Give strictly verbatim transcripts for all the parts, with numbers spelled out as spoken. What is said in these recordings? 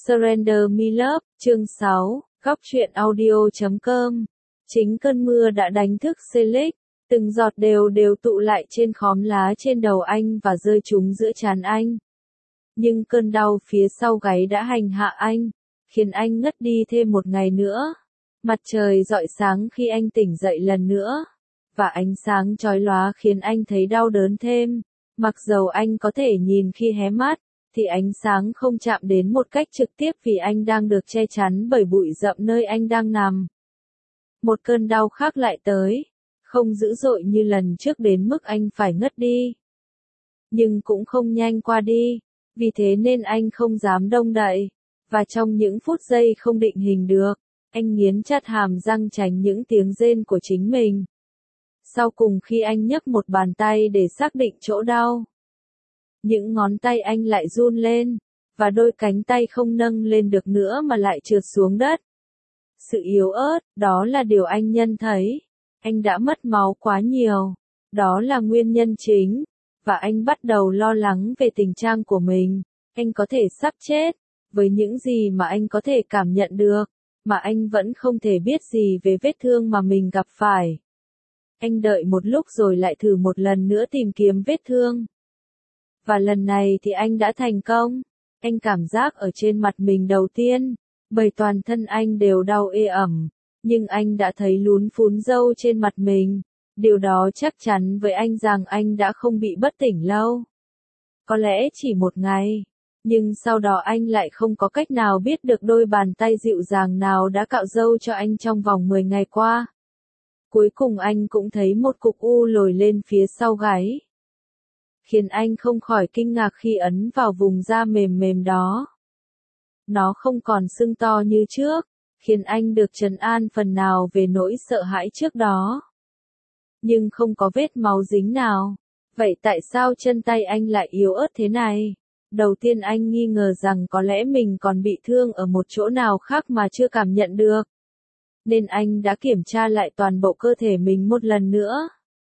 Surrender Me Love, chương sáu, góc truyện audio chấm com. Chính cơn mưa đã đánh thức Felix, từng giọt đều đều tụ lại trên khóm lá trên đầu anh và rơi trúng giữa trán anh. Nhưng cơn đau phía sau gáy đã hành hạ anh, khiến anh ngất đi thêm một ngày nữa. Mặt trời rọi sáng khi anh tỉnh dậy lần nữa, và ánh sáng chói lóa khiến anh thấy đau đớn thêm. Mặc dầu anh có thể nhìn khi hé mắt, thì ánh sáng không chạm đến một cách trực tiếp vì anh đang được che chắn bởi bụi rậm nơi anh đang nằm. Một cơn đau khác lại tới, không dữ dội như lần trước đến mức anh phải ngất đi, nhưng cũng không nhanh qua đi, vì thế nên anh không dám động đậy, và trong những phút giây không định hình được, anh nghiến chặt hàm răng tránh những tiếng rên của chính mình. Sau cùng khi anh nhấc một bàn tay để xác định chỗ đau, những ngón tay anh lại run lên, và đôi cánh tay không nâng lên được nữa mà lại trượt xuống đất. Sự yếu ớt, đó là điều anh nhận thấy. Anh đã mất máu quá nhiều. Đó là nguyên nhân chính. Và anh bắt đầu lo lắng về tình trạng của mình. Anh có thể sắp chết. Với những gì mà anh có thể cảm nhận được, mà anh vẫn không thể biết gì về vết thương mà mình gặp phải. Anh đợi một lúc rồi lại thử một lần nữa tìm kiếm vết thương. Và lần này thì anh đã thành công. Anh cảm giác ở trên mặt mình đầu tiên, bởi toàn thân anh đều đau ê ẩm, nhưng anh đã thấy lún phún râu trên mặt mình. Điều đó chắc chắn với anh rằng anh đã không bị bất tỉnh lâu. Có lẽ chỉ một ngày, nhưng sau đó anh lại không có cách nào biết được đôi bàn tay dịu dàng nào đã cạo râu cho anh trong vòng mười ngày qua. Cuối cùng anh cũng thấy một cục u lồi lên phía sau gáy, khiến anh không khỏi kinh ngạc khi ấn vào vùng da mềm mềm đó. Nó không còn sưng to như trước, khiến anh được trấn an phần nào về nỗi sợ hãi trước đó. Nhưng không có vết máu dính nào. Vậy tại sao chân tay anh lại yếu ớt thế này? Đầu tiên anh nghi ngờ rằng có lẽ mình còn bị thương ở một chỗ nào khác mà chưa cảm nhận được. Nên anh đã kiểm tra lại toàn bộ cơ thể mình một lần nữa.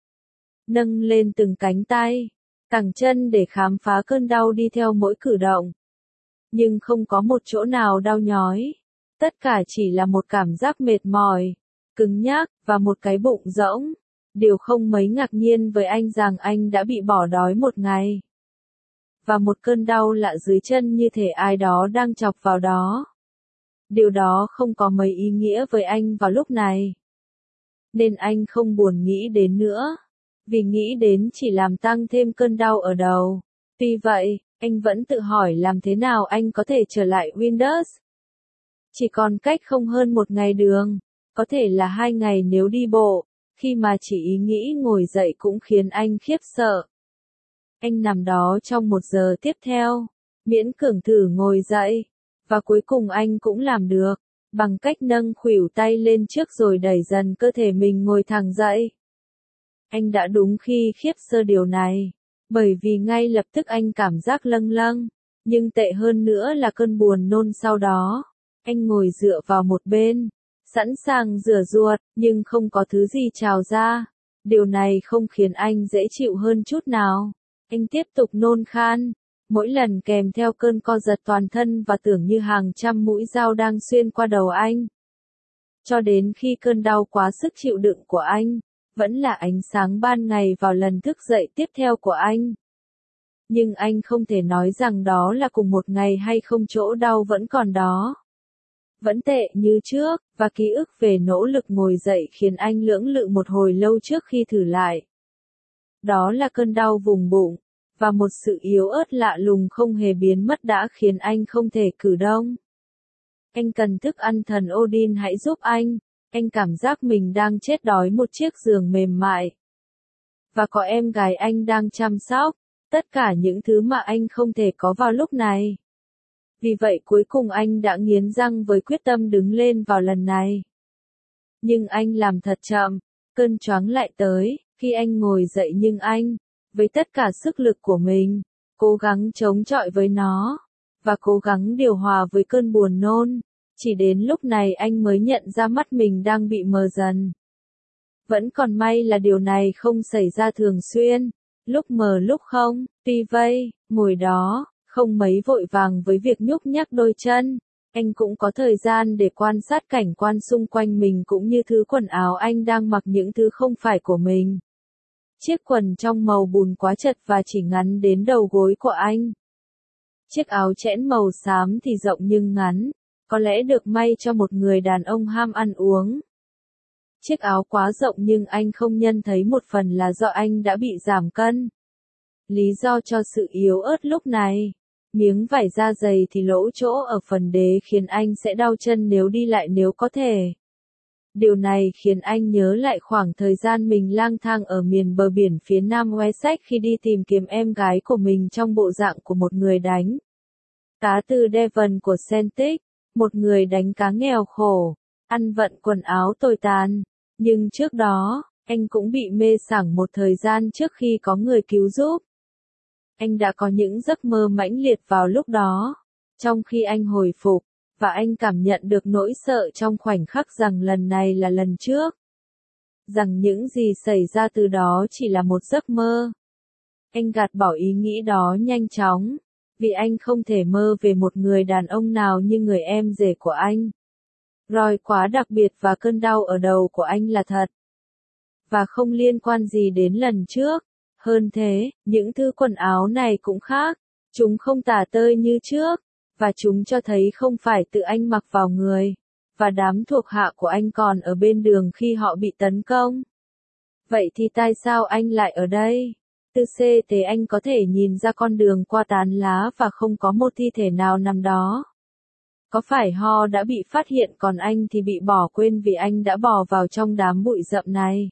Nâng lên từng cánh tay, cẳng chân để khám phá cơn đau đi theo mỗi cử động. Nhưng không có một chỗ nào đau nhói. Tất cả chỉ là một cảm giác mệt mỏi, cứng nhắc, và một cái bụng rỗng. Điều không mấy ngạc nhiên với anh rằng anh đã bị bỏ đói một ngày. Và một cơn đau lạ dưới chân như thể ai đó đang chọc vào đó. Điều đó không có mấy ý nghĩa với anh vào lúc này. Nên anh không buồn nghĩ đến nữa. Vì nghĩ đến chỉ làm tăng thêm cơn đau ở đầu. Tuy vậy, anh vẫn tự hỏi làm thế nào anh có thể trở lại Windows. Chỉ còn cách không hơn một ngày đường, có thể là hai ngày nếu đi bộ, khi mà chỉ ý nghĩ ngồi dậy cũng khiến anh khiếp sợ. Anh nằm đó trong một giờ tiếp theo, miễn cưỡng thử ngồi dậy, và cuối cùng anh cũng làm được, bằng cách nâng khuỷu tay lên trước rồi đẩy dần cơ thể mình ngồi thẳng dậy. Anh đã đúng khi khiếp sợ điều này, bởi vì ngay lập tức anh cảm giác lâng lâng, nhưng tệ hơn nữa là cơn buồn nôn sau đó. Anh ngồi dựa vào một bên, sẵn sàng rửa ruột, nhưng không có thứ gì trào ra. Điều này không khiến anh dễ chịu hơn chút nào. Anh tiếp tục nôn khan, mỗi lần kèm theo cơn co giật toàn thân và tưởng như hàng trăm mũi dao đang xuyên qua đầu anh. Cho đến khi cơn đau quá sức chịu đựng của anh, vẫn là ánh sáng ban ngày vào lần thức dậy tiếp theo của anh. Nhưng anh không thể nói rằng đó là cùng một ngày hay không, chỗ đau vẫn còn đó. Vẫn tệ như trước, và ký ức về nỗ lực ngồi dậy khiến anh lưỡng lự một hồi lâu trước khi thử lại. Đó là cơn đau vùng bụng, và một sự yếu ớt lạ lùng không hề biến mất đã khiến anh không thể cử động. Anh cần thức ăn, thần Odin hãy giúp anh. Anh cảm giác mình đang chết đói một chiếc giường mềm mại. Và có em gái anh đang chăm sóc, tất cả những thứ mà anh không thể có vào lúc này. Vì vậy cuối cùng anh đã nghiến răng với quyết tâm đứng lên vào lần này. Nhưng anh làm thật chậm, cơn choáng lại tới, khi anh ngồi dậy nhưng anh, với tất cả sức lực của mình, cố gắng chống chọi với nó, và cố gắng điều hòa với cơn buồn nôn. Chỉ đến lúc này anh mới nhận ra mắt mình đang bị mờ dần. Vẫn còn may là điều này không xảy ra thường xuyên, lúc mờ lúc không. Tuy vậy, ngồi đó, Không mấy vội vàng với việc nhúc nhắc đôi chân, anh cũng có thời gian để quan sát cảnh quan xung quanh mình cũng như thứ quần áo anh đang mặc, những thứ không phải của mình. Chiếc quần trong màu bùn quá chật và chỉ ngắn đến đầu gối của anh. Chiếc áo chẽn màu xám thì rộng nhưng ngắn, có lẽ được may cho một người đàn ông ham ăn uống. Chiếc áo quá rộng nhưng anh không nhận thấy một phần là do anh đã bị giảm cân. Lý do cho sự yếu ớt lúc này, miếng vải da dày thì lỗ chỗ ở phần đế khiến anh sẽ đau chân nếu đi lại nếu có thể. Điều này khiến anh nhớ lại khoảng thời gian mình lang thang ở miền bờ biển phía nam Wessex khi đi tìm kiếm em gái của mình trong bộ dạng của một người đánh cá từ Devon của Celtic, một người đánh cá nghèo khổ, ăn vận quần áo tồi tàn. Nhưng trước đó, anh cũng bị mê sảng một thời gian trước khi có người cứu giúp. Anh đã có những giấc mơ mãnh liệt vào lúc đó, trong khi anh hồi phục, và anh cảm nhận được nỗi sợ trong khoảnh khắc rằng lần này là lần trước. Rằng những gì xảy ra từ đó chỉ là một giấc mơ. Anh gạt bỏ ý nghĩ đó nhanh chóng, vì anh không thể mơ về một người đàn ông nào như người em rể của anh. Roy quá đặc biệt và cơn đau ở đầu của anh là thật. Và không liên quan gì đến lần trước. Hơn thế, những thứ quần áo này cũng khác. Chúng không tả tơi như trước. Và chúng cho thấy không phải tự anh mặc vào người. Và đám thuộc hạ của anh còn ở bên đường khi họ bị tấn công. Vậy thì tại sao anh lại ở đây? Từ xe thế anh có thể nhìn ra con đường qua tán lá và không có một thi thể nào nằm đó. Có phải Ho đã bị phát hiện còn anh thì bị bỏ quên vì anh đã bò vào trong đám bụi rậm này?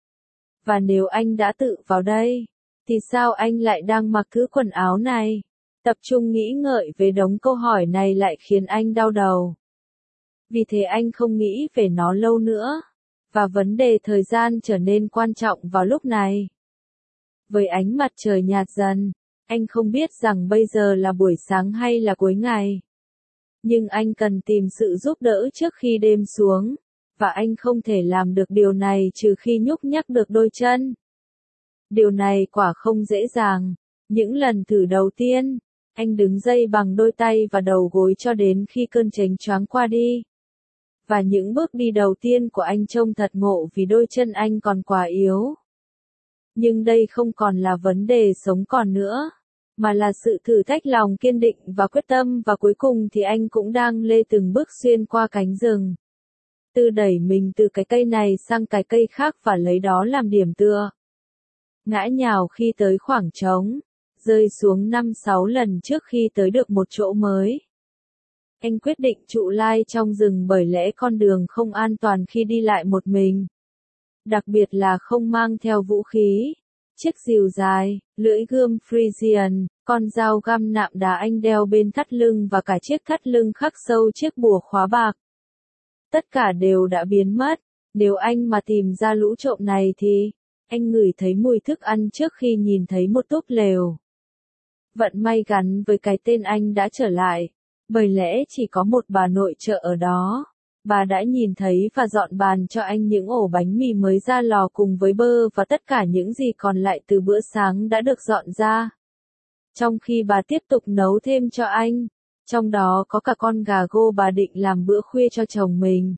Và nếu anh đã tự vào đây, thì sao anh lại đang mặc thứ quần áo này? Tập trung nghĩ ngợi về đống câu hỏi này lại khiến anh đau đầu. Vì thế anh không nghĩ về nó lâu nữa. Và vấn đề thời gian trở nên quan trọng vào lúc này. Với ánh mặt trời nhạt dần, anh không biết rằng bây giờ là buổi sáng hay là cuối ngày. Nhưng anh cần tìm sự giúp đỡ trước khi đêm xuống, và anh không thể làm được điều này trừ khi nhúc nhắc được đôi chân. Điều này quả không dễ dàng. Những lần thử đầu tiên, anh đứng dây bằng đôi tay và đầu gối cho đến khi cơn chánh choáng qua đi. Và những bước đi đầu tiên của anh trông thật ngộ vì đôi chân anh còn quá yếu. Nhưng đây không còn là vấn đề sống còn nữa, mà là sự thử thách lòng kiên định và quyết tâm, và cuối cùng thì anh cũng đang lê từng bước xuyên qua cánh rừng. Từ đẩy mình từ cái cây này sang cái cây khác và lấy đó làm điểm tựa. Ngã nhào khi tới khoảng trống, rơi xuống năm sáu lần trước khi tới được một chỗ mới. Anh quyết định trụ lai trong rừng bởi lẽ con đường không an toàn khi đi lại một mình. Đặc biệt là không mang theo vũ khí. Chiếc rìu dài, lưỡi gươm Frisian, con dao găm nạm đá anh đeo bên thắt lưng và cả chiếc thắt lưng khắc sâu chiếc bùa khóa bạc. Tất cả đều đã biến mất. Nếu anh mà tìm ra lũ trộm này thì, anh ngửi thấy mùi thức ăn trước khi nhìn thấy một túp lều. Vận may gắn với cái tên anh đã trở lại, bởi lẽ chỉ có một bà nội trợ ở đó. Bà đã nhìn thấy và dọn bàn cho anh những ổ bánh mì mới ra lò cùng với bơ và tất cả những gì còn lại từ bữa sáng đã được dọn ra. Trong khi bà tiếp tục nấu thêm cho anh, trong đó có cả con gà gô bà định làm bữa khuya cho chồng mình.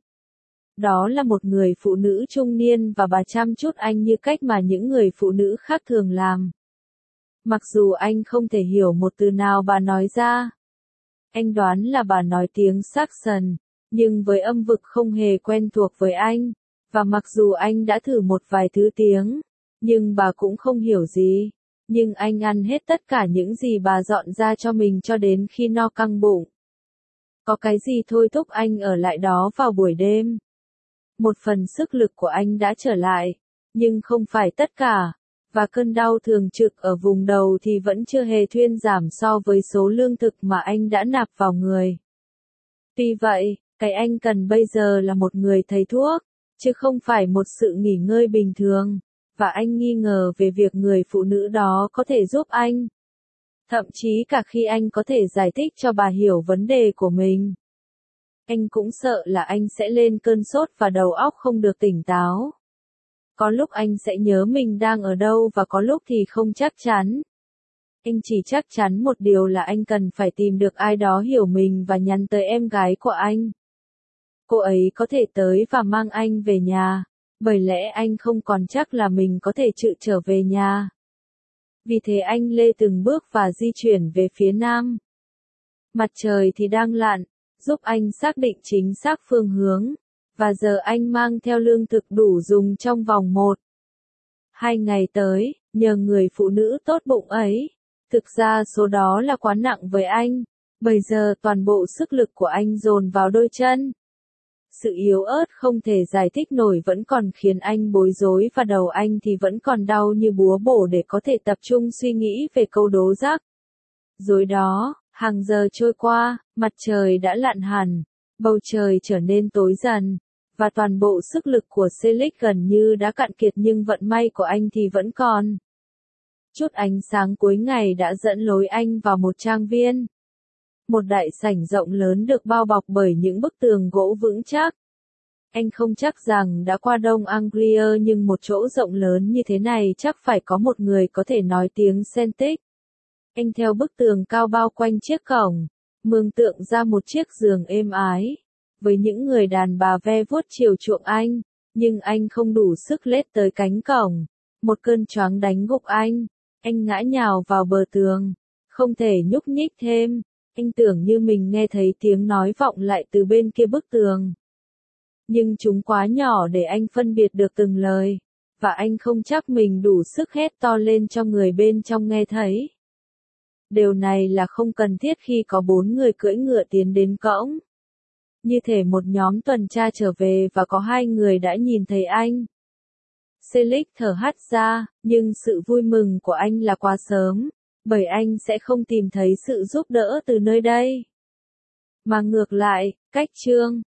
Đó là một người phụ nữ trung niên và bà chăm chút anh như cách mà những người phụ nữ khác thường làm. Mặc dù anh không thể hiểu một từ nào bà nói ra. Anh đoán là bà nói tiếng Saxon. Nhưng với âm vực không hề quen thuộc với anh, và mặc dù anh đã thử một vài thứ tiếng, nhưng bà cũng không hiểu gì. Nhưng anh ăn hết tất cả những gì bà dọn ra cho mình cho đến khi no căng bụng. Có cái gì thôi thúc anh ở lại đó vào buổi đêm. Một phần sức lực của anh đã trở lại, nhưng không phải tất cả, và cơn đau thường trực ở vùng đầu thì vẫn chưa hề thuyên giảm so với số lương thực mà anh đã nạp vào người. Tuy vậy, cái anh cần bây giờ là một người thầy thuốc, chứ không phải một sự nghỉ ngơi bình thường, và anh nghi ngờ về việc người phụ nữ đó có thể giúp anh. Thậm chí cả khi anh có thể giải thích cho bà hiểu vấn đề của mình. Anh cũng sợ là anh sẽ lên cơn sốt và đầu óc không được tỉnh táo. Có lúc anh sẽ nhớ mình đang ở đâu và có lúc thì không chắc chắn. Anh chỉ chắc chắn một điều là anh cần phải tìm được ai đó hiểu mình và nhắn tới em gái của anh. Cô ấy có thể tới và mang anh về nhà, bởi lẽ anh không còn chắc là mình có thể tự trở về nhà. Vì thế anh lê từng bước và di chuyển về phía nam. Mặt trời thì đang lặn, giúp anh xác định chính xác phương hướng, và giờ anh mang theo lương thực đủ dùng trong vòng một, hai ngày tới, nhờ người phụ nữ tốt bụng ấy. Thực ra số đó là quá nặng với anh, bây giờ toàn bộ sức lực của anh dồn vào đôi chân. Sự yếu ớt không thể giải thích nổi vẫn còn khiến anh bối rối và đầu anh thì vẫn còn đau như búa bổ để có thể tập trung suy nghĩ về câu đố rắc rối đó. Hàng giờ trôi qua, mặt trời đã lặn hẳn, bầu trời trở nên tối dần, và toàn bộ sức lực của Selig gần như đã cạn kiệt nhưng vận may của anh thì vẫn còn. Chút ánh sáng cuối ngày đã dẫn lối anh vào một trang viên. Một đại sảnh rộng lớn được bao bọc bởi những bức tường gỗ vững chắc. Anh không chắc rằng đã qua Đông Anglia nhưng một chỗ rộng lớn như thế này chắc phải có một người có thể nói tiếng Celtic. Anh theo bức tường cao bao quanh chiếc cổng, mường tượng ra một chiếc giường êm ái, với những người đàn bà ve vuốt chiều chuộng anh, nhưng anh không đủ sức lết tới cánh cổng. Một cơn choáng đánh gục anh, anh ngã nhào vào bờ tường, không thể nhúc nhích thêm. Anh tưởng như mình nghe thấy tiếng nói vọng lại từ bên kia bức tường. Nhưng chúng quá nhỏ để anh phân biệt được từng lời, và anh không chắc mình đủ sức hét to lên cho người bên trong nghe thấy. Điều này là không cần thiết khi có bốn người cưỡi ngựa tiến đến cổng. Như thể một nhóm tuần tra trở về và có hai người đã nhìn thấy anh. Selig thở hắt ra, nhưng sự vui mừng của anh là quá sớm, bởi anh sẽ không tìm thấy sự giúp đỡ từ nơi đây. Mà ngược lại, cách chương